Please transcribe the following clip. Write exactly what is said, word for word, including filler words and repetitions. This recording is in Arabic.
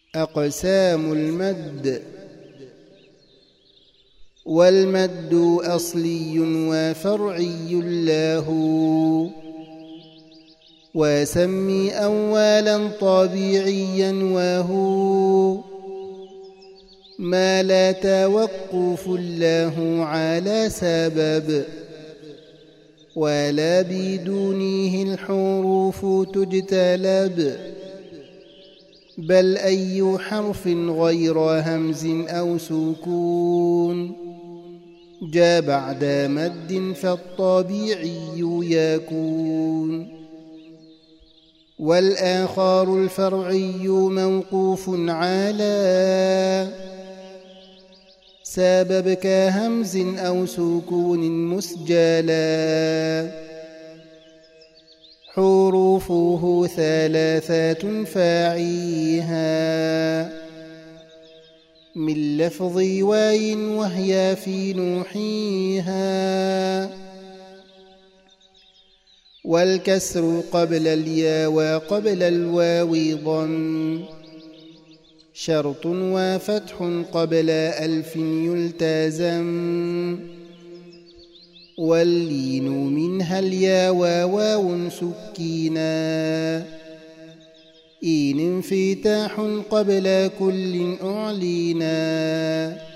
أقسام المد: والمد أصلي وفرعي له، وسمي أولا طبيعيا وهو ما لا توقف له على سبب، ولا بدونه الحروف تجتلب، بل أي حرف غير همز أو سكون جاء بعد مد فالطبيعي يكون. والآخر الفرعي موقوف على سبب كهمز أو سكون مسجلا، حروفه ثلاثة فاعيها من لفظ واي وهي في نوحيها، والكسر قبل الياء وقبل الواو ضم شرط، وفتح قبل ألف يلتزم، واللين منها الياء وواو سكينا، إن انفتاح قبل كل أعلينا.